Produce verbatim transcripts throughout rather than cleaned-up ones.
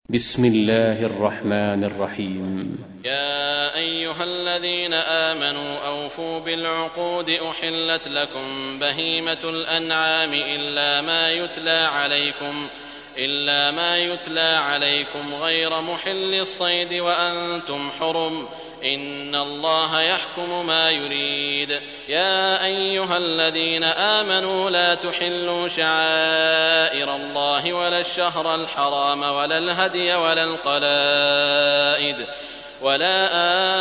بسم الله الرحمن الرحيم. يا أيها الذين آمنوا أوفوا بالعقود أحلت لكم بهيمة الأنعام إلا ما يتلى عليكم إلا ما يتلى عليكم غير محل الصيد وأنتم حرم إن الله يحكم ما يريد. يا أيها الذين آمنوا لا تحلوا شعائر الله ولا الشهر الحرام ولا الهدي ولا القلائد ولا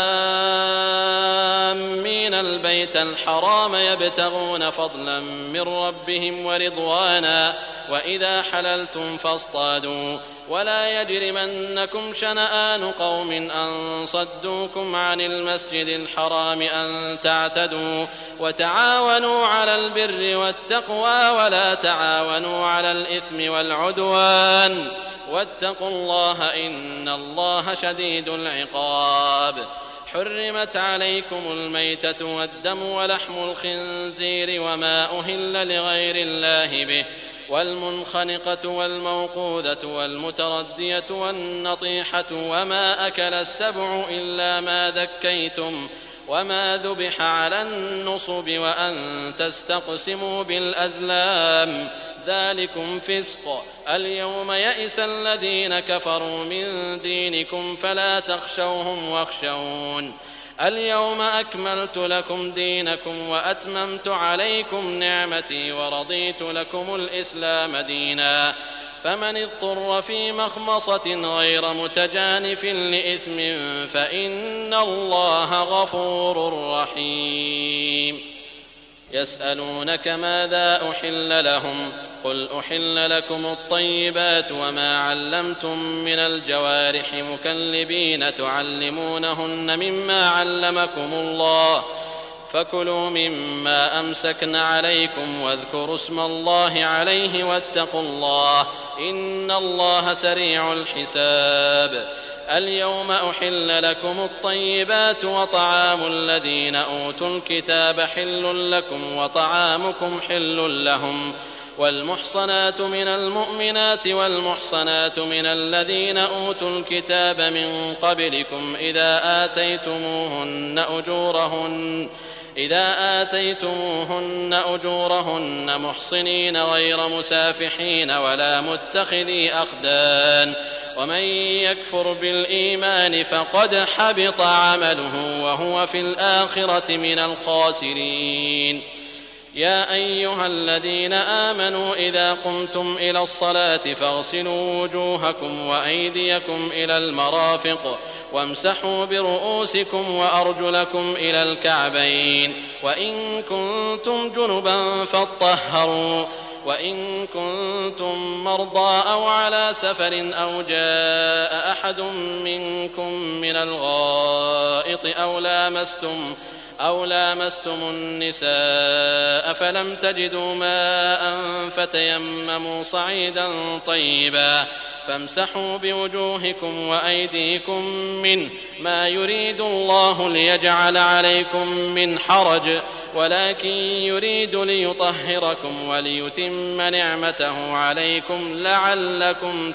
آمين البيت الحرام يبتغون فضلا من ربهم ورضوانا وإذا حللتم فاصطادوا ولا يجرمنكم شنآن قوم أن صدوكم عن المسجد الحرام أن تعتدوا وتعاونوا على البر والتقوى ولا تعاونوا على الإثم والعدوان واتقوا الله إن الله شديد العقاب. حرمت عليكم الميتة والدم ولحم الخنزير وما أهل لغير الله به والمنخنقة والموقوذة والمتردية والنطيحة وما أكل السبع إلا ما ذكيتم وما ذبح على النصب وأن تستقسموا بالأزلام ذلكم فسق. اليوم يئس الذين كفروا من دينكم فلا تخشوهم واخشون. اليوم أكملت لكم دينكم وأتممت عليكم نعمتي ورضيت لكم الإسلام دينا. فمن اضطر في مخمصة غير متجانف لإثم فإن الله غفور رحيم. يسألونك ماذا أحل لهم قل أحل لكم الطيبات وما علمتم من الجوارح مكلبين تعلمونهن مما علمكم الله فكلوا مما أمسكن عليكم واذكروا اسم الله عليه واتقوا الله إن الله سريع الحساب. اليوم أحل لكم الطيبات وطعام الذين أوتوا الكتاب حل لكم وطعامكم حل لهم والمحصنات من المؤمنات والمحصنات من الذين أوتوا الكتاب من قبلكم إذا آتيتموهن أجورهن إذا آتيتموهن أجورهن محصنين غير مسافحين ولا متخذي أخدان ومن يكفر بالإيمان فقد حبط عمله وهو في الآخرة من الخاسرين. يا أيها الذين آمنوا إذا قمتم إلى الصلاة فاغسلوا وجوهكم وأيديكم إلى المرافق وامسحوا برؤوسكم وأرجلكم إلى الكعبين وإن كنتم جنبا فاطهروا وإن كنتم مرضى أو على سفر أو جاء أحد منكم من الغائط أو لامستم أو لامستم النساء فلم تجدوا ماء فتيمموا صعيدا طيبا فامسحوا بوجوهكم وأيديكم منه ما يريد الله ليجعل عليكم من حرج ولكن يريد ليطهركم وليتم نعمته عليكم لعلكم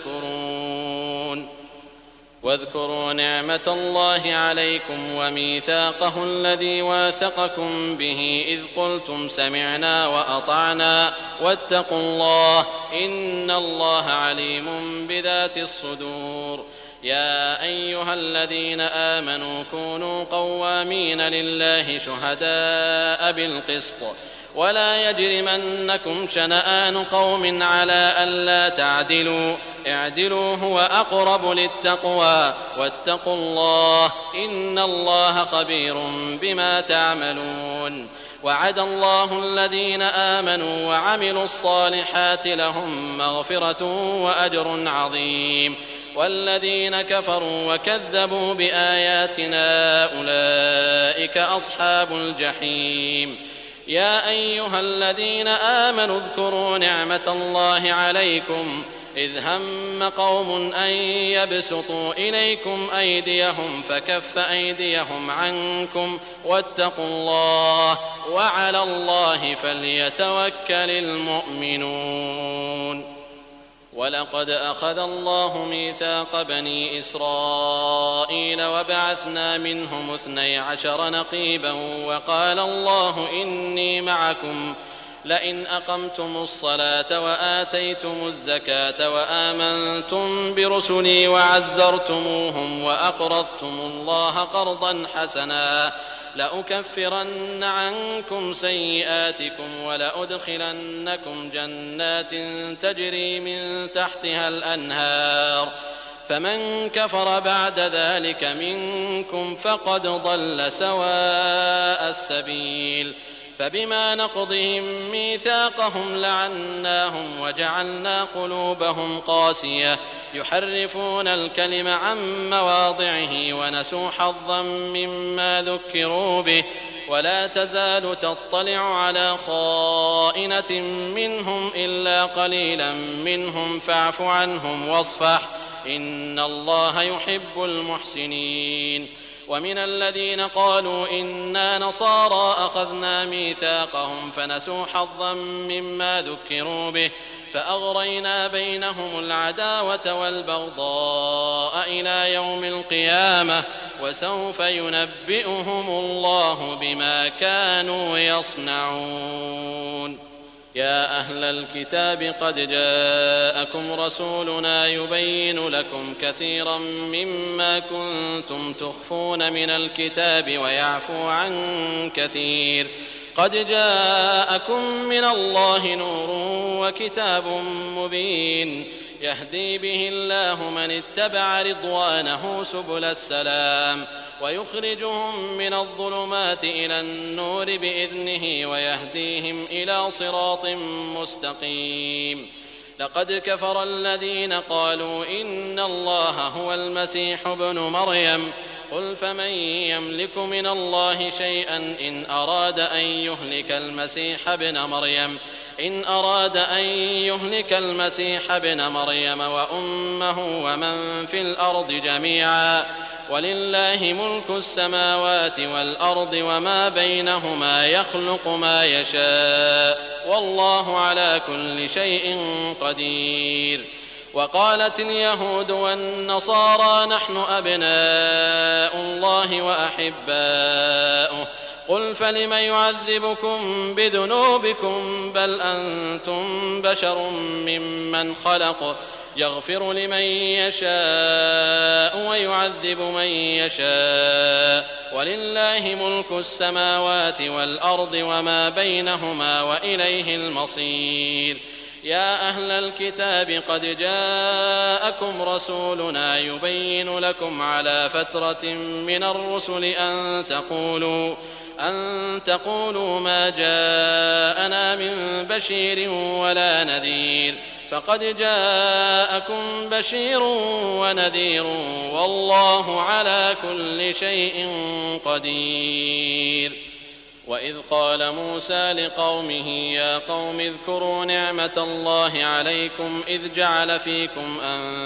تشكرون. واذكروا نعمة الله عليكم وميثاقه الذي واثقكم به إذ قلتم سمعنا وأطعنا واتقوا الله إن الله عليم بذات الصدور. يا أيها الذين آمنوا كونوا قوامين لله شهداء بالقسط ولا يجرمنكم شنآن قوم على ألا تعدلوا اعدلوا هو أقرب للتقوى واتقوا الله إن الله خبير بما تعملون. وعد الله الذين آمنوا وعملوا الصالحات لهم مغفرة وأجر عظيم والذين كفروا وكذبوا بآياتنا أولئك أصحاب الجحيم. يا أيها الذين آمنوا اذكروا نعمة الله عليكم إذ هم قوم أن يبسطوا إليكم أيديهم فكف أيديهم عنكم واتقوا الله وعلى الله فليتوكل المؤمنون. ولقد أخذ الله ميثاق بني إسرائيل وبعثنا منهم اثني عشر نقيبا وقال الله إني معكم لئن أقمتم الصلاة وآتيتم الزكاة وآمنتم برسلي وعزرتموهم وأقرضتم الله قرضا حسنا لأكفرن عنكم سيئاتكم ولأدخلنكم جنات تجري من تحتها الأنهار فمن كفر بعد ذلك منكم فقد ضل سواء السبيل فبما نقضهم ميثاقهم لعناهم وجعلنا قلوبهم قاسية يحرفون الكلم عن مواضعه ونسوا حظا مما ذكروا به ولا تزال تطلع على خائنة منهم إلا قليلا منهم فاعف عنهم واصفح إن الله يحب المحسنين. ومن الذين قالوا إنا نصارى أخذنا ميثاقهم فنسوا حظا مما ذكروا به فأغرينا بينهم العداوة والبغضاء إلى يوم القيامة وسوف ينبئهم الله بما كانوا يصنعون. يا أهل الكتاب قد جاءكم رسولنا يبين لكم كثيرا مما كنتم تخفون من الكتاب ويعفو عن كثير قد جاءكم من الله نور وكتاب مبين يهدي به الله من اتبع رضوانه سبل السلام ويخرجهم من الظلمات إلى النور بإذنه ويهديهم إلى صراط مستقيم. لقد كفر الذين قالوا إن الله هو المسيح ابن مريم قل فمن يملك من الله شيئا إن أراد أن يهلك المسيح ابن مريم إن أراد أن يهلك المسيح ابن مريم وأمه ومن في الأرض جميعا ولله ملك السماوات والأرض وما بينهما يخلق ما يشاء والله على كل شيء قدير. وقالت اليهود والنصارى نحن أبناء الله وأحباؤه قل فلم يعذبكم بذنوبكم بل أنتم بشر ممن خلق يغفر لمن يشاء ويعذب من يشاء ولله ملك السماوات والأرض وما بينهما وإليه المصير. يا أهل الكتاب قد جاءكم رسولنا يبين لكم على فترة من الرسل أن تقولوا أن تقولوا ما جاءنا من بشير ولا نذير فقد جاءكم بشير ونذير والله على كل شيء قدير. وإذ قال موسى لقومه يا قوم اذكروا نعمة الله عليكم إذ جعل فيكم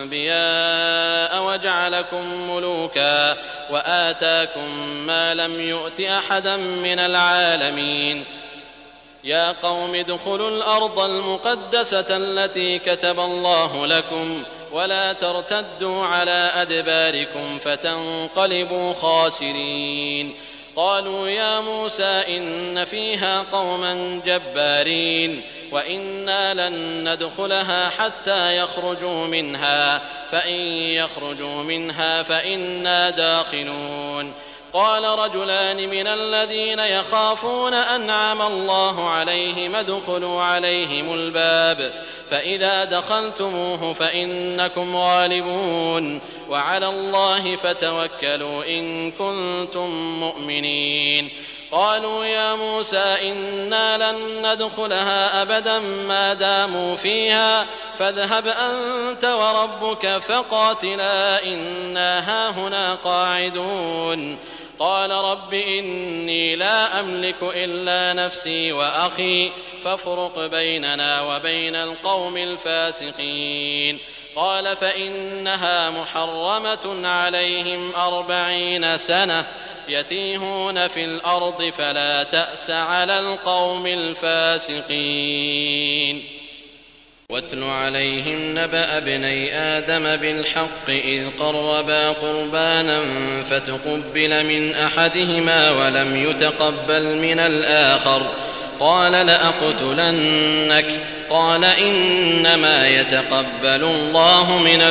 أنبياء وجعلكم ملوكا وآتاكم ما لم يؤت أحدا من العالمين. يا قوم ادخلوا الأرض المقدسة التي كتب الله لكم ولا ترتدوا على أدباركم فتنقلبوا خاسرين. قالوا يا موسى إن فيها قوما جبارين وإنا لن ندخلها حتى يخرجوا منها فإن يخرجوا منها فإنا داخلون. قال رجلان من الذين يخافون أنعم الله عليهم ادخلوا عليهم الباب فإذا دخلتموه فإنكم غالبون وعلى الله فتوكلوا إن كنتم مؤمنين. قالوا يا موسى إنا لن ندخلها أبدا ما داموا فيها فاذهب أنت وربك فقاتلا إنا هاهنا قاعدون. قال رب إني لا أملك إلا نفسي وأخي فافرق بيننا وبين القوم الفاسقين. قال فإنها محرمة عليهم أربعين سنة يتيهون في الأرض فلا تأس على القوم الفاسقين. واتل عليهم نبأ ابني آدم بالحق إذ قربا قربانا فتقبل من أحدهما ولم يتقبل من الآخر قال لأقتلنك قال إنما يتقبل الله من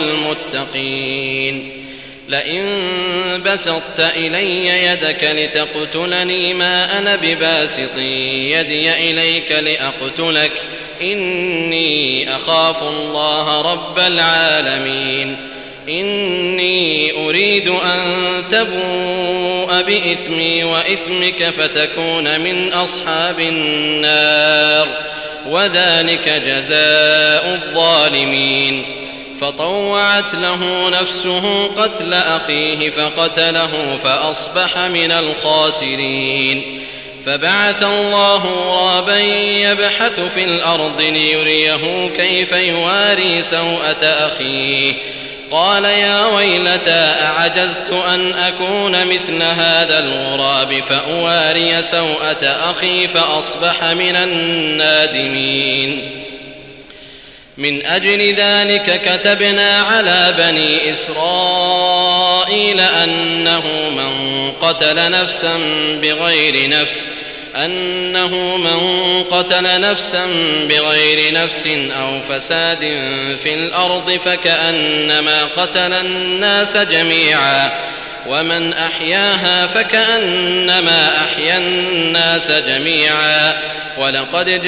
المتقين لئن بسطت إلي يدك لتقتلني ما أنا بباسط يدي إليك لأقتلك إني أخاف الله رب العالمين إني أريد أن تبوء بإثمي وإثمك فتكون من أصحاب النار وذلك جزاء الظالمين فطوعت له نفسه قتل أخيه فقتله فأصبح من الخاسرين فبعث الله غرابا يبحث في الأرض ليريه كيف يواري سوءة أخيه قال يا ويلتى أعجزت أن أكون مثل هذا الغراب فأواري سوءة أخي فأصبح من النادمين من أجل ذلك كتبنا على بني إسرائيل أنه من قتل نفسا بغير نفس أنه من قتل نفسا بغير نفس أو فساد في الأرض فكأنما قتل الناس جميعا ومن أحياها فكأنما أحيا الناس جميعا ولقد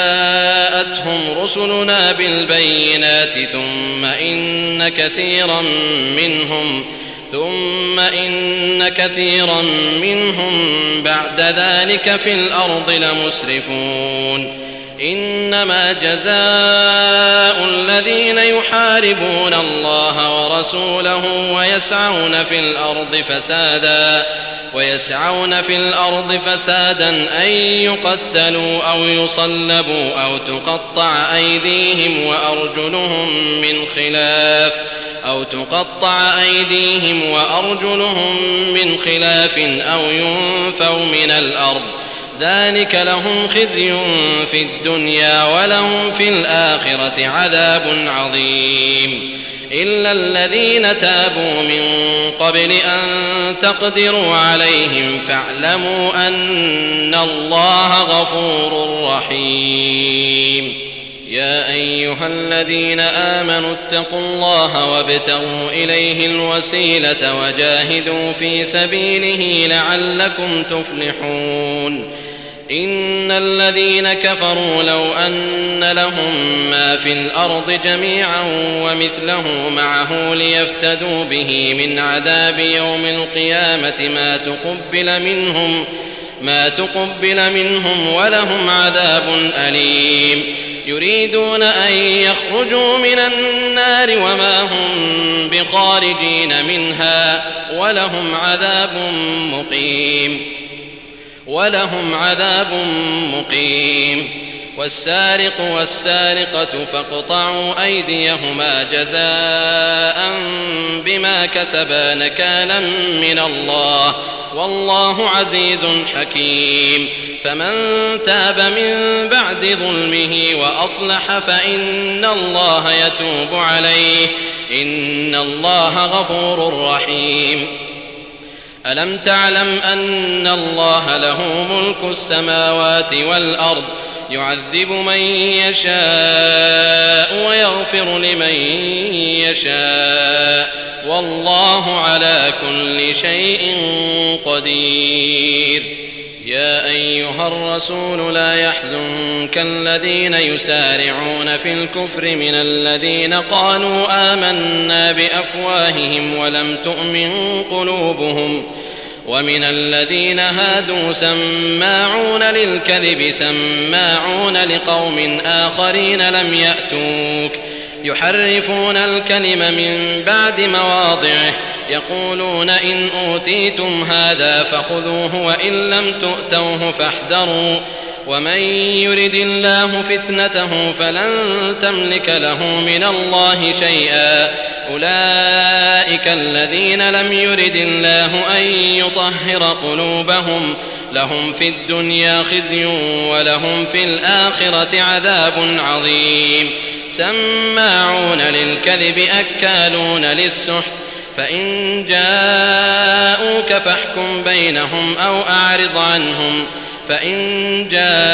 جاءتهم رسلنا بالبينات ثم إن كثيرا منهم ثم إن كثيرا منهم بعد ذلك في الأرض لمسرفون إنما جزاء الذين يحاربون الله ورسوله ويسعون في الأرض فسادا ويسعون في الأرض فسادا أن يقتلوا أو يصلبوا أو تقطع أيديهم وأرجلهم من خلاف أو تقطع أيديهم وأرجلهم من خلاف أو ينفوا من الأرض ذلك لهم خزي في الدنيا ولهم في الآخرة عذاب عظيم إلا الذين تابوا من قبل أن تقدروا عليهم فاعلموا أن الله غفور رحيم يا أيها الذين آمنوا اتقوا الله وابتغوا إليه الوسيلة وجاهدوا في سبيله لعلكم تفلحون إن الذين كفروا لو أن لهم ما في الأرض جميعا ومثله معه ليفتدوا به من عذاب يوم القيامة ما تقبل منهم ما تقبل منهم ولهم عذاب أليم يريدون أن يخرجوا من النار وما هم بخارجين منها ولهم عذاب مقيم ولهم عذاب مقيم والسارق والسارقة فاقطعوا أيديهما جزاء بما كسبا نكالا من الله والله عزيز حكيم فمن تاب من بعد ظلمه وأصلح فإن الله يتوب عليه إن الله غفور رحيم ألم تعلم أن الله له ملك السماوات والأرض يعذب من يشاء ويغفر لمن يشاء والله على كل شيء قدير يا أيها الرسول لا يحزنك الذين يسارعون في الكفر من الذين قالوا آمنا بأفواههم ولم تؤمن قلوبهم ومن الذين هادوا سماعون للكذب سماعون لقوم آخرين لم يأتوك يحرفون الكلم من بعد مواضعه يقولون إن أوتيتم هذا فخذوه وإن لم تؤتوه فاحذروا ومن يرد الله فتنته فلن تملك له من الله شيئا أولئك الذين لم يرد الله أن يطهر قلوبهم لهم في الدنيا خزي ولهم في الآخرة عذاب عظيم سماعون للكذب أكالون للسحت فإن جاءوك فاحكم بينهم أو أعرض عنهم فإن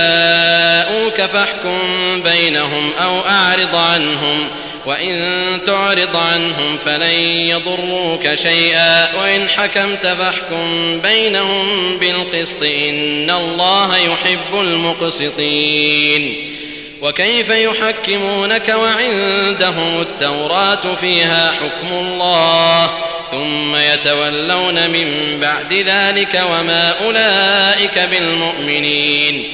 جاءوك فاحكم بينهم أو أعرض عنهم وإن تعرض عنهم فلن يضروك شيئا وإن حكمت فاحكم بينهم بالقسط إن الله يحب المقسطين. وكيف يحكمونك وعندهم التوراة فيها حكم الله ثم يتولون من بعد ذلك وما أولئك بالمؤمنين.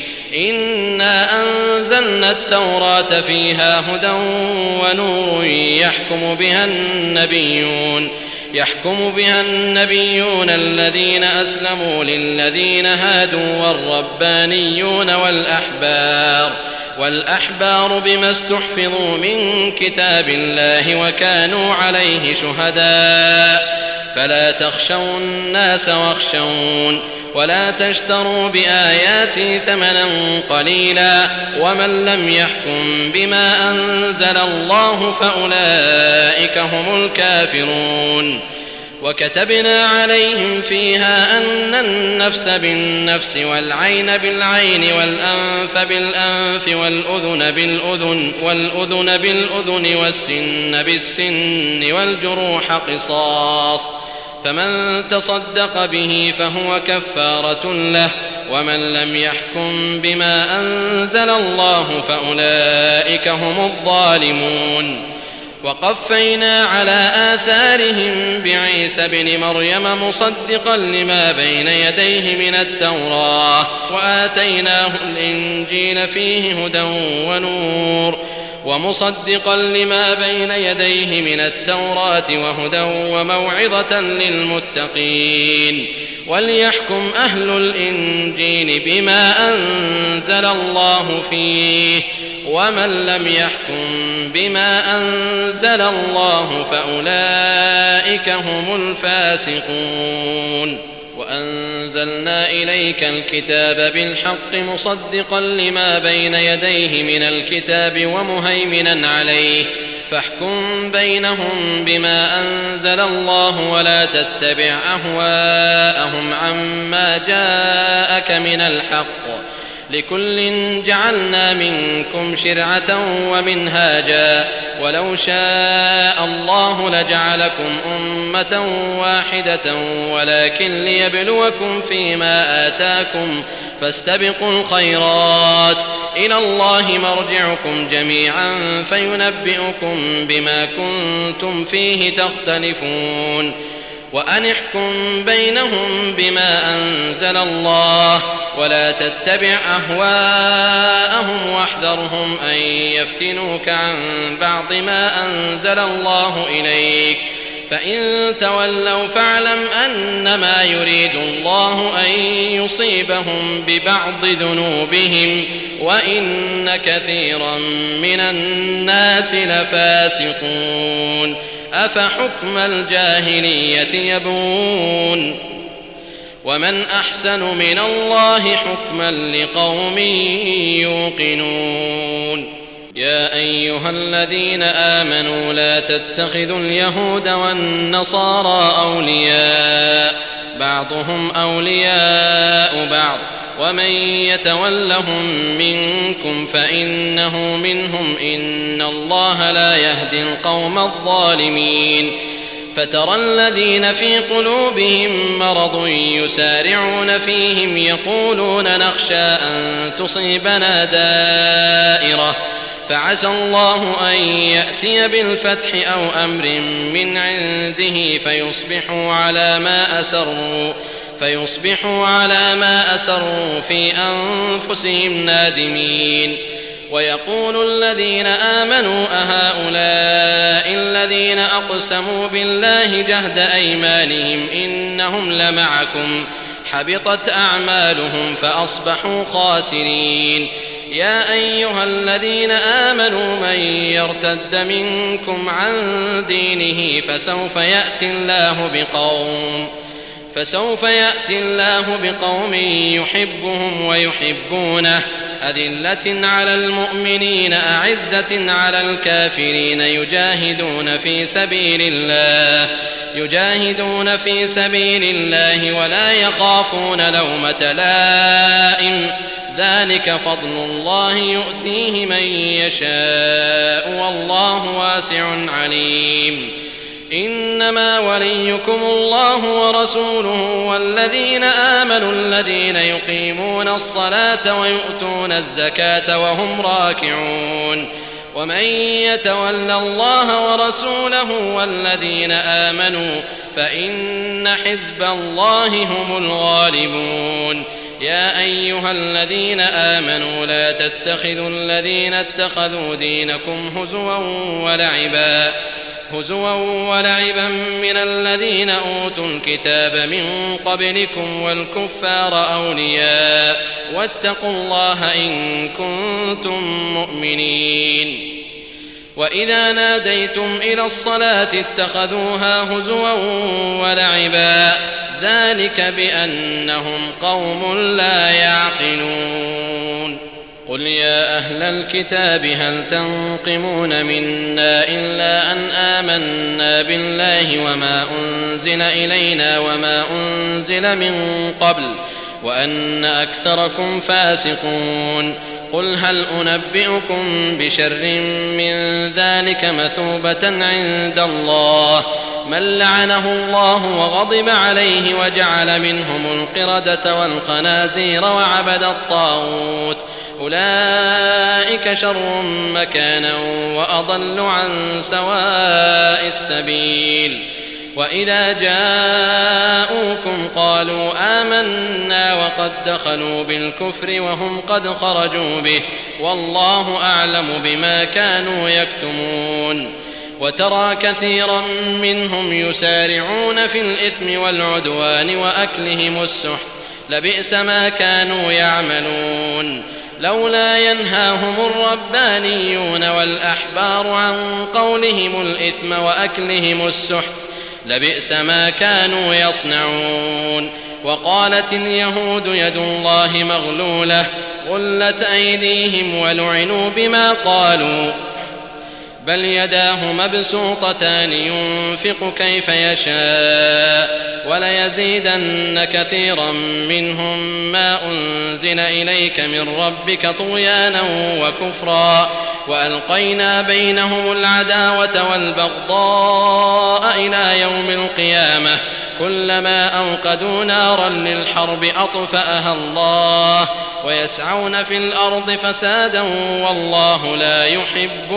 إنا أنزلنا التوراة فيها هدى ونور يحكم بها النبيون يحكم بها النبيون الذين أسلموا للذين هادوا والربانيون والأحبار والأحبار بما استحفظوا من كتاب الله وكانوا عليه شهداء فلا تخشوا الناس واخشون ولا تشتروا بآياتي ثمنا قليلا ومن لم يحكم بما أنزل الله فأولئك هم الكافرون. وكتبنا عليهم فيها أن النفس بالنفس والعين بالعين والأنف بالأنف والأذن بالأذن والأذن بالأذن والسن بالسن والجروح قصاص فمن تصدق به فهو كفارة له ومن لم يحكم بما أنزل الله فأولئك هم الظالمون. وقفينا على آثارهم بعيسى بن مريم مصدقا لما بين يديه من التوراة وآتيناه الإنجيل فيه هدى ونور ومصدقا لما بين يديه من التوراة وهدى وموعظة للمتقين. وليحكم أهل الإنجيل بما أنزل الله فيه ومن لم يحكم بما أنزل الله فأولئك هم الفاسقون. وأنزلنا إليك الكتاب بالحق مصدقا لما بين يديه من الكتاب ومهيمنا عليه فاحكم بينهم بما أنزل الله ولا تتبع أهواءهم عما جاءك من الحق لكل جعلنا منكم شرعة ومنهاجا ولو شاء الله لجعلكم أمة واحدة ولكن ليبلوكم فيما آتاكم فاستبقوا الخيرات إلى الله مرجعكم جميعا فينبئكم بما كنتم فيه تختلفون. وأن احكم بينهم بما أنزل الله ولا تتبع أهواءهم واحذرهم أن يفتنوك عن بعض ما أنزل الله إليك فإن تولوا فاعلم أنما يريد الله أن يصيبهم ببعض ذنوبهم وإن كثيرا من الناس لفاسقون. أفحكم الجاهلية يبغون ومن أحسن من الله حكما لقوم يوقنون. يا أيها الذين آمنوا لا تتخذوا اليهود والنصارى أولياء بعضهم أولياء بعض ومن يتولهم منكم فإنه منهم إن الله لا يهدي القوم الظالمين. فترى الذين في قلوبهم مرض يسارعون فيهم يقولون نخشى أن تصيبنا دائرة فعسى الله أن يأتي بالفتح أو أمر من عنده فيصبحوا على ما أسروا فيصبحوا على ما أسروا في أنفسهم نادمين. ويقول الذين آمنوا أهؤلاء الذين أقسموا بالله جهد أيمانهم إنهم لمعكم حبطت أعمالهم فأصبحوا خاسرين. يا أيها الذين آمنوا من يرتد منكم عن دينه فسوف يأتي الله بقوم فسوف يأتي الله بقوم يحبهم ويحبونه أذلة على المؤمنين أعزة على الكافرين يجاهدون في سبيل الله يجاهدون في سبيل الله ولا يخافون لومة لائم ذلك فضل الله يؤتيه من يشاء والله واسع عليم إنما وليكم الله ورسوله والذين آمنوا الذين يقيمون الصلاة ويؤتون الزكاة وهم راكعون ومن يتول الله ورسوله والذين آمنوا فإن حزب الله هم الغالبون يا أيها الذين آمنوا لا تتخذوا الذين اتخذوا دينكم هزوا ولعبا هزوا ولعبا من الذين أوتوا الكتاب من قبلكم والكفار أولياء واتقوا الله إن كنتم مؤمنين وإذا ناديتم إلى الصلاة اتخذوها هزوا ولعبا ذلك بأنهم قوم لا يعقلون قل يا أهل الكتاب هل تنقمون منا إلا أن آمنا بالله وما أنزل إلينا وما أنزل من قبل وأن أكثركم فاسقون قل هل أنبئكم بشر من ذلك مثوبة عند الله من لعنه الله وغضب عليه وجعل منهم القردة والخنازير وعبد الطاغوت أولئك شر مكانا وأضل عن سواء السبيل وإذا جاءوكم قالوا آمنا وقد دخلوا بالكفر وهم قد خرجوا به والله أعلم بما كانوا يكتمون وترى كثيرا منهم يسارعون في الإثم والعدوان وأكلهم السحت لبئس ما كانوا يعملون لولا ينهاهم الربانيون والأحبار عن قولهم الإثم وأكلهم السحت لبئس ما كانوا يصنعون وقالت اليهود يد الله مغلولة غلت أيديهم ولعنوا بما قالوا بل يداه مبسوطتان ينفق كيف يشاء وليزيدن كثيرا منهم ما أنزل إليك من ربك طغيانا وكفرا وألقينا بينهم العداوة والبغضاء إلى يوم القيامة كلما أوقدوا نارا للحرب أطفأها الله ويسعون في الأرض فسادا والله لا يحب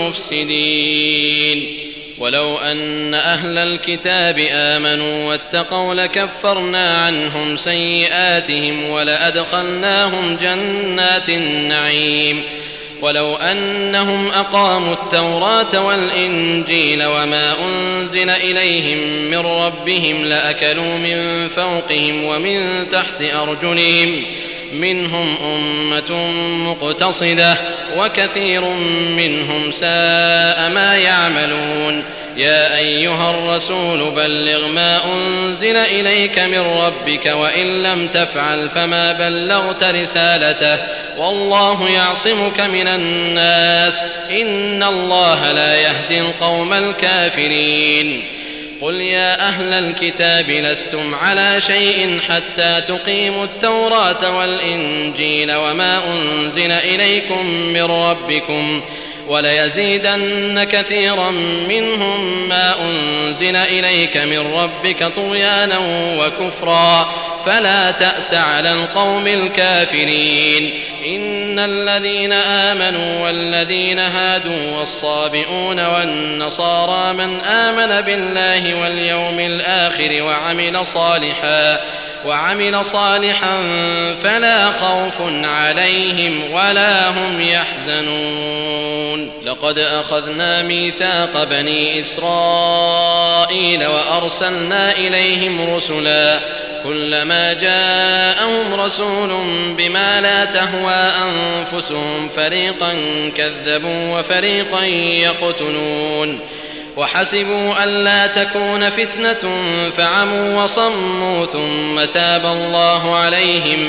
المفسدين ولو أن أهل الكتاب آمنوا واتقوا لكفرنا عنهم سيئاتهم ولأدخلناهم جنات النعيم ولو أنهم أقاموا التوراة والإنجيل وما أنزل إليهم من ربهم لأكلوا من فوقهم ومن تحت أرجلهم منهم أمة مقتصدة وكثير منهم ساء ما يعملون يا أيها الرسول بلغ ما أنزل إليك من ربك وإن لم تفعل فما بلغت رسالته والله يعصمك من الناس إن الله لا يهدي القوم الكافرين قل يا أهل الكتاب لستم على شيء حتى تقيموا التوراة والإنجيل وما أنزل إليكم من ربكم وليزيدن كثيرا منهم ما أنزل إليك من ربك طغيانا وكفرا فلا تأس على القوم الكافرين إن الذين آمنوا والذين هادوا والصابئون والنصارى من آمن بالله واليوم الآخر وعمل صالحا وعمل صالحا فلا خوف عليهم ولا هم يحزنون لقد أخذنا ميثاق بني إسرائيل وأرسلنا إليهم رسلا كلما جاءهم رسول بما لا تهوى أنفسهم فريقا كذبوا وفريقا يقتلون وحسبوا ألا تكون فتنة فعموا وصموا ثم تاب الله عليهم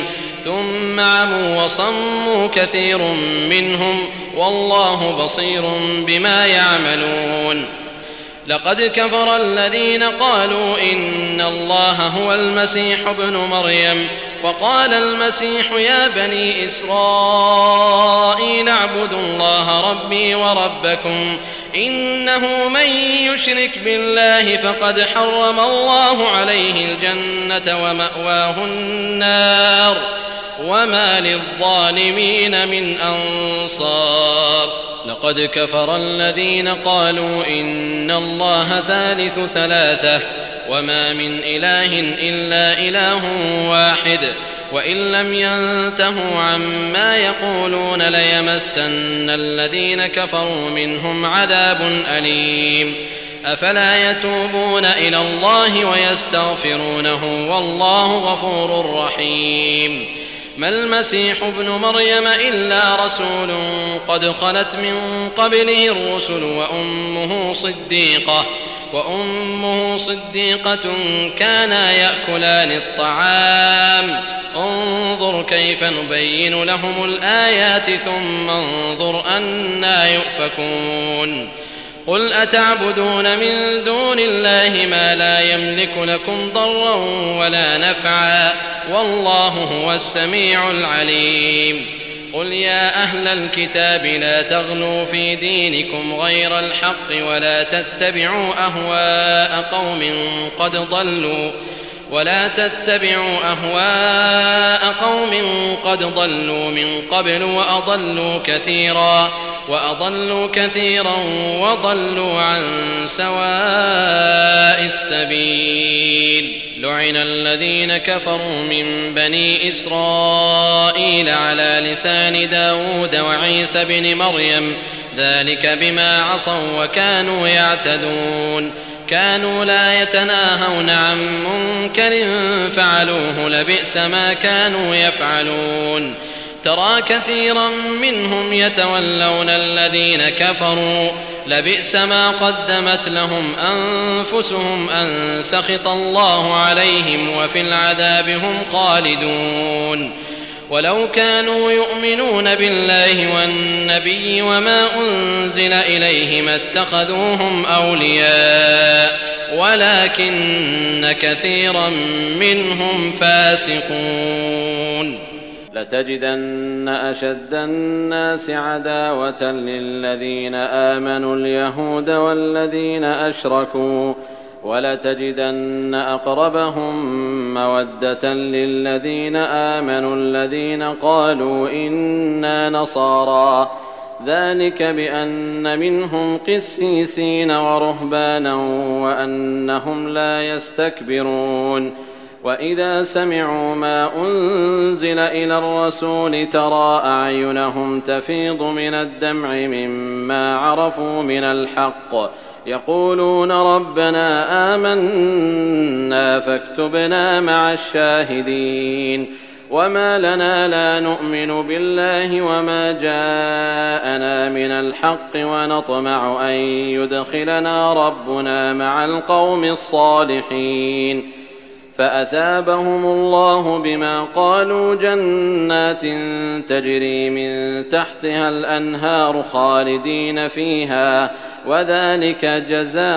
ثم عموا وصموا كثير منهم والله بصير بما يعملون. لقد كفر الذين قالوا إن الله هو المسيح ابن مريم وقال المسيح يا بني إسرائيل اعبدوا الله ربي وربكم إنه من يشرك بالله فقد حرم الله عليه الجنة ومأواه النار وما للظالمين من أنصار. لقد كفر الذين قالوا إن الله ثالث ثلاثة وما من إله إلا إله واحد وإن لم ينتهوا عما يقولون ليمسن الذين كفروا منهم عذاب أليم. أفلا يتوبون إلى الله ويستغفرونه والله غفور رحيم. ما المسيح ابن مريم إلا رسول قد خلت من قبله الرسل وأمه صديقة وأمه صديقة كانا يأكلان الطعام انظر كيف نبين لهم الآيات ثم انظر أنى يؤفكون. قل أتعبدون من دون الله ما لا يملك لكم ضرا ولا نفعا والله هو السميع العليم. قل يا أهل الكتاب لا تغلوا في دينكم غير الحق ولا تتبعوا أهواء قوم قد ضلوا ولا تتبعوا أهواء قوم قد ضلوا من قبل وأضلوا كثيرا وأضلوا كثيرا وضلوا عن سواء السبيل. لعن الذين كفروا من بني إسرائيل على لسان داود وعيسى بن مريم ذلك بما عصوا وكانوا يعتدون. كانوا لا يتناهون عن منكر فعلوه لبئس ما كانوا يفعلون. ترى كثيرا منهم يتولون الذين كفروا لبئس ما قدمت لهم أنفسهم أن سخط الله عليهم وفي العذاب هم خالدون. ولو كانوا يؤمنون بالله والنبي وما أنزل إليه ما اتخذوهم أولياء ولكن كثيرا منهم فاسقون. لتجدن أشد الناس عداوة للذين آمنوا اليهود والذين أشركوا ولتجدن أقربهم مودة للذين آمنوا الذين قالوا إنا نصارى ذلك بأن منهم قسيسين ورهبانا وأنهم لا يستكبرون. وإذا سمعوا ما أنزل إلى الرسول ترى أعينهم تفيض من الدمع مما عرفوا من الحق يقولون ربنا آمنا فاكتبنا مع الشاهدين. وما لنا لا نؤمن بالله وما جاءنا من الحق ونطمع أن يدخلنا ربنا مع القوم الصالحين. فأثابهم الله بما قالوا جنات تجري من تحتها الأنهار خالدين فيها وذلك جزاء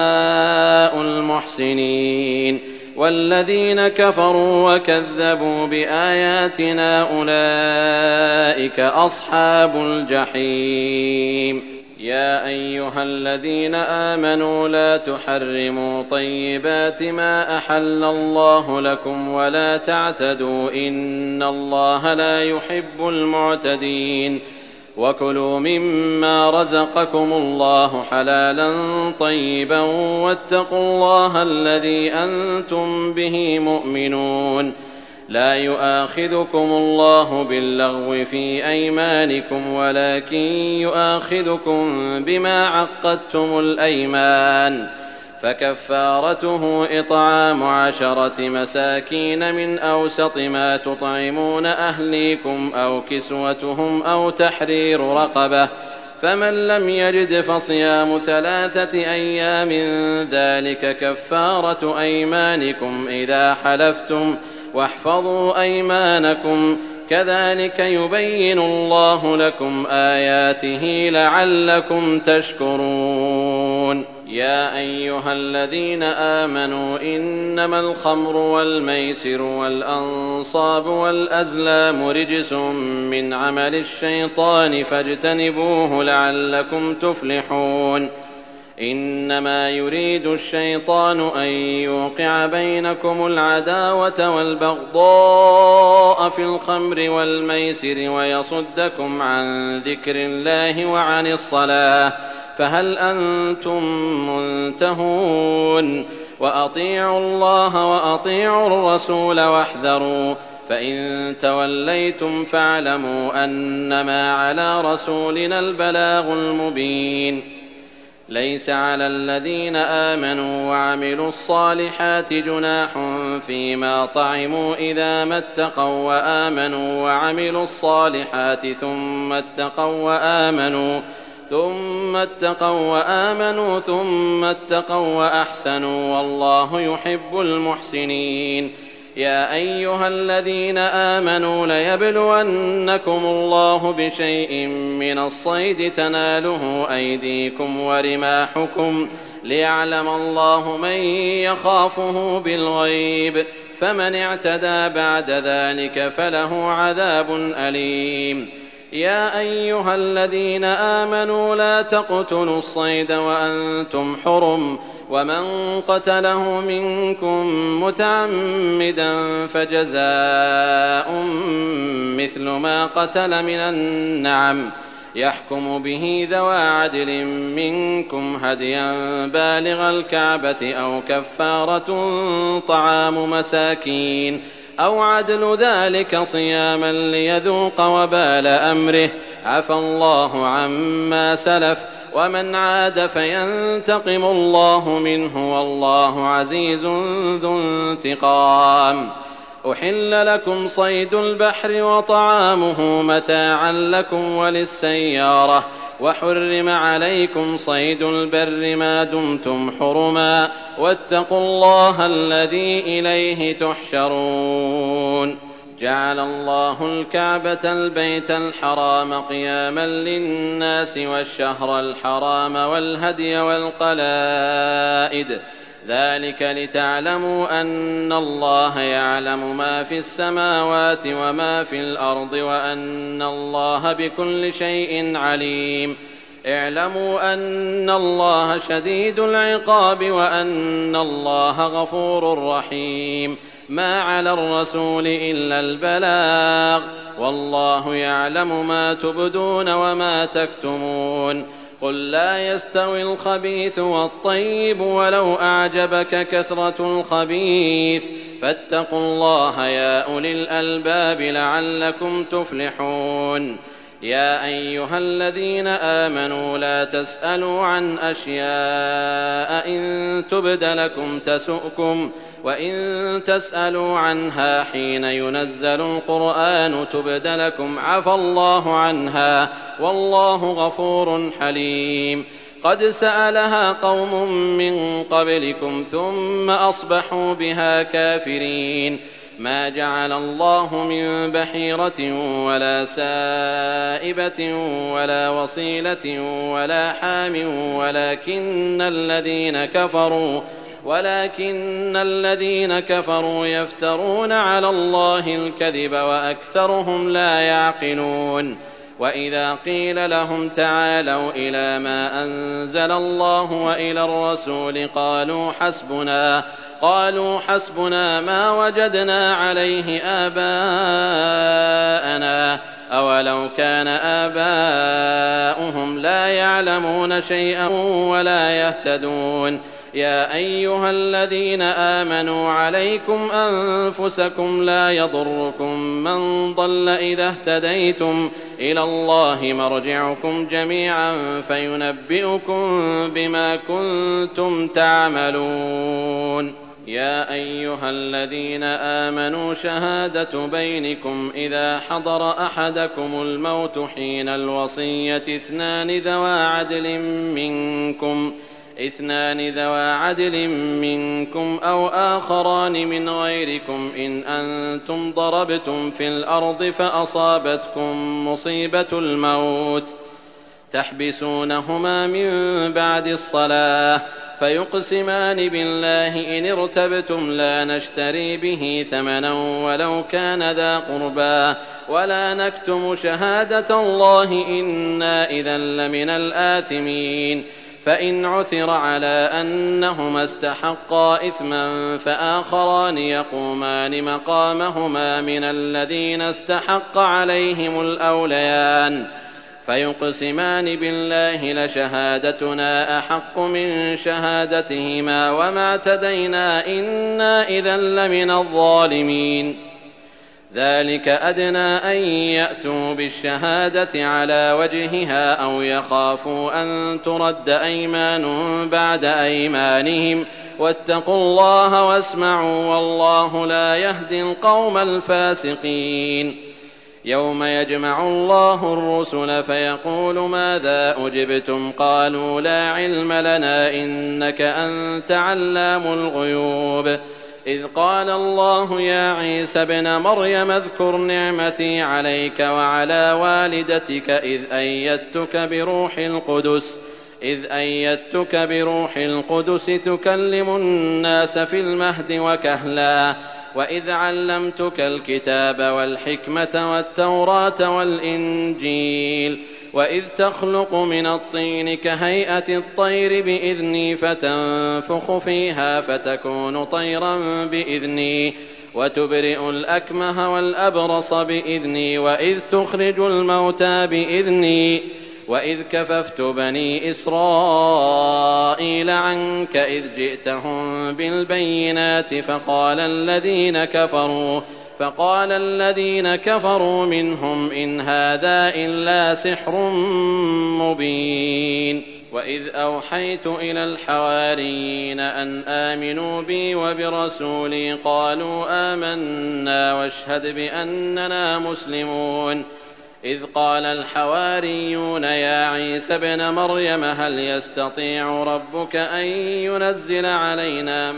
المحسنين. والذين كفروا وكذبوا بآياتنا أولئك أصحاب الجحيم. يا أيها الذين آمنوا لا تحرموا طيبات ما أحل الله لكم ولا تعتدوا إن الله لا يحب المعتدين. وكلوا مما رزقكم الله حلالا طيبا واتقوا الله الذي أنتم به مؤمنون. لا يؤاخذكم الله باللغو في أيمانكم ولكن يؤاخذكم بما عقدتم الأيمان. فكفارته إطعام عشرة مساكين من أوسط ما تطعمون أهليكم أو كسوتهم أو تحرير رقبة فمن لم يجد فصيام ثلاثة أيام ذلك كفارة أيمانكم إذا حلفتم واحفظوا أيمانكم كذلك يبين الله لكم آياته لعلكم تشكرون. يا أيها الذين آمنوا إنما الخمر والميسر والأنصاب والأزلام رجس من عمل الشيطان فاجتنبوه لعلكم تفلحون. إنما يريد الشيطان أن يوقع بينكم العداوة والبغضاء في الخمر والميسر ويصدكم عن ذكر الله وعن الصلاة فهل أنتم منتهون؟ وأطيعوا الله وأطيعوا الرسول واحذروا فإن توليتم فاعلموا أنما على رسولنا البلاغ المبين. ليس على الذين آمنوا وعملوا الصالحات جناح فيما طعموا إذا ما اتقوا وآمنوا وعملوا الصالحات ثم اتقوا وآمنوا ثم اتقوا وآمنوا ثم اتقوا وأحسنوا والله يحب المحسنين. يا أيها الذين آمنوا ليبلونكم الله بشيء من الصيد تناله أيديكم ورماحكم ليعلم الله من يخافه بالغيب فمن اعتدى بعد ذلك فله عذاب أليم. يا أيها الذين آمنوا لا تقتلوا الصيد وأنتم حرم ومن قتله منكم متعمدا فجزاء مثل ما قتل من النعم يحكم به ذوى عدل منكم هديا بالغ الكعبة أو كفارة طعام مساكين أو عدل ذلك صياما ليذوق وبال أمره عفى الله عما سلف ومن عاد فينتقم الله منه والله عزيز ذو انتقام. أحل لكم صيد البحر وطعامه متاعا لكم وللسيارة وحرم عليكم صيد البر ما دمتم حرما واتقوا الله الذي إليه تحشرون. جعل الله الكعبة البيت الحرام قياما للناس والشهر الحرام والهدي والقلائد ذلك لتعلموا أن الله يعلم ما في السماوات وما في الأرض وأن الله بكل شيء عليم. اعلموا أن الله شديد العقاب وأن الله غفور رحيم. ما على الرسول إلا البلاغ والله يعلم ما تبدون وما تكتمون. قل لا يستوي الخبيث والطيب ولو أعجبك كثرة الخبيث فاتقوا الله يا أولي الألباب لعلكم تفلحون. يا أيها الذين آمنوا لا تسألوا عن أشياء إن تبد لكم تسؤكم وإن تسألوا عنها حين ينزل القرآن تبد لكم عفى الله عنها والله غفور حليم. قد سألها قوم من قبلكم ثم أصبحوا بها كافرين. ما جعل الله من بحيرة ولا سائبة ولا وصيلة ولا حام ولكن الذين كفروا ولكن الذين كفروا يفترون على الله الكذب وأكثرهم لا يعقلون. وإذا قيل لهم تعالوا إلى ما أنزل الله وإلى الرسول قالوا حسبنا قالوا حسبنا ما وجدنا عليه آباءنا أولو كان آباؤهم لا يعلمون شيئا ولا يهتدون. يا أيها الذين آمنوا عليكم أنفسكم لا يضركم من ضل إذا اهتديتم إلى الله مرجعكم جميعا فينبئكم بما كنتم تعملون. يا أيها الذين آمنوا شهادة بينكم إذا حضر أحدكم الموت حين الوصية اثنان ذوى عدل منكم اثنان ذوا عدل منكم أو آخران من غيركم إن أنتم ضربتم في الأرض فأصابتكم مصيبة الموت تحبسونهما من بعد الصلاة فيقسمان بالله إن ارتبتم لا نشتري به ثمنا ولو كان ذا قربى ولا نكتم شهادة الله إنا إذا لمن الآثمين فإن عثر على أنهما استحقا إثما فآخران يقومان مقامهما من الذين استحق عليهم الأوليان فيقسمان بالله لشهادتنا أحق من شهادتهما وما اعتدينا إنا إذا لمن الظالمين ذلك أدنى أن يأتوا بالشهادة على وجهها أو يخافوا أن ترد أيمان بعد أيمانهم واتقوا الله واسمعوا والله لا يهدي القوم الفاسقين يوم يجمع الله الرسل فيقول ماذا أجبتم قالوا لا علم لنا إنك أنت علام الغيوب إذ قال الله يا عيسى ابن مريم اذكر نعمتي عليك وعلى والدتك إذ أيدتك بروح القدس إذ أيدتك بروح القدس تكلم الناس في المهد وكهلا وإذ علمتك الكتاب والحكمة والتوراة والإنجيل وإذ تخلق من الطين كهيئة الطير بإذني فتنفخ فيها فتكون طيرا بإذني وتبرئ الأكمه والأبرص بإذني وإذ تخرج الموتى بإذني وإذ كففت بني إسرائيل عنك إذ جئتهم بالبينات فقال الذين كفروا فقال الذين كفروا منهم إن هذا إلا سحر مبين وإذ أوحيت إلى الحواريين أن آمنوا بي وبرسولي قالوا آمنا واشهد بأننا مسلمون إذ قال الحواريون يا عيسى ابن مريم هل يستطيع ربك أن ينزل علينا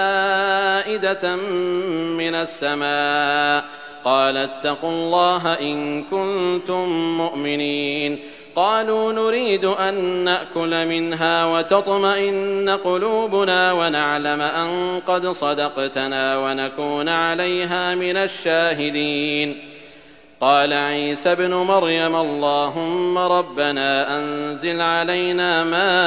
مائدة من السماء قال اتقوا الله إن كنتم مؤمنين قالوا نريد أن نأكل منها وتطمئن قلوبنا ونعلم أن قد صدقتنا ونكون عليها من الشاهدين قال عيسى ابن مريم اللهم ربنا أنزل علينا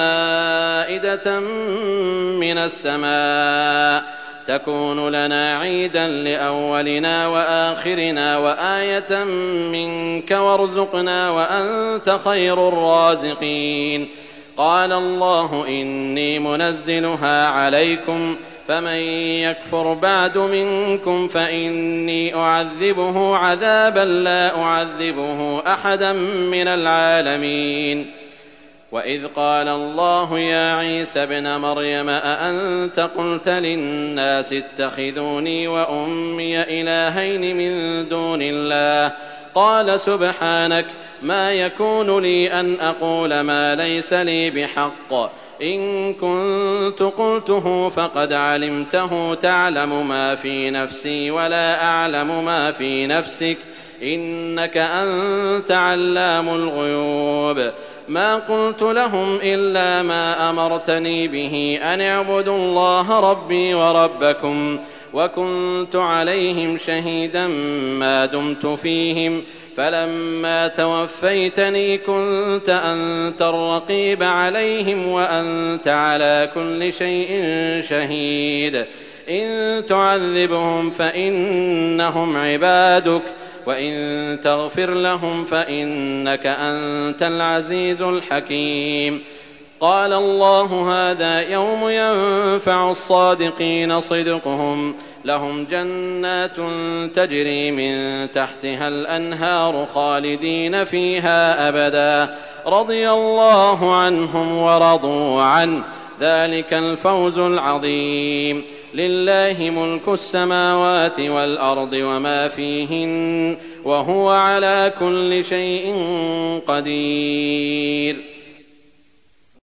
مائدة من السماء تكون لنا عيدا لأولنا وآخرنا وآية منك وارزقنا وأنت خير الرازقين قال الله إني منزلها عليكم فمن يكفر بعد منكم فإني أعذبه عذابا لا أعذبه أحدا من العالمين وإذ قال الله يا عيسى ابن مريم أأنت قلت للناس اتخذوني وأمي إلهين من دون الله قال سبحانك ما يكون لي أن أقول ما ليس لي بحق إن كنت قلته فقد علمته تعلم ما في نفسي ولا أعلم ما في نفسك إنك أنت علام الغيوب ما قلت لهم إلا ما أمرتني به أن اعبدوا الله ربي وربكم وكنت عليهم شهيدا ما دمت فيهم فلما توفيتني كنت أنت الرقيب عليهم وأنت على كل شيء شهيد إن تعذبهم فإنهم عبادك وإن تغفر لهم فإنك أنت العزيز الحكيم قال الله هذا يوم ينفع الصادقين صدقهم لهم جنات تجري من تحتها الأنهار خالدين فيها أبدا رضي الله عنهم ورضوا عنه ذلك الفوز العظيم لله ملك السماوات والأرض وما فيهن وهو على كل شيء قدير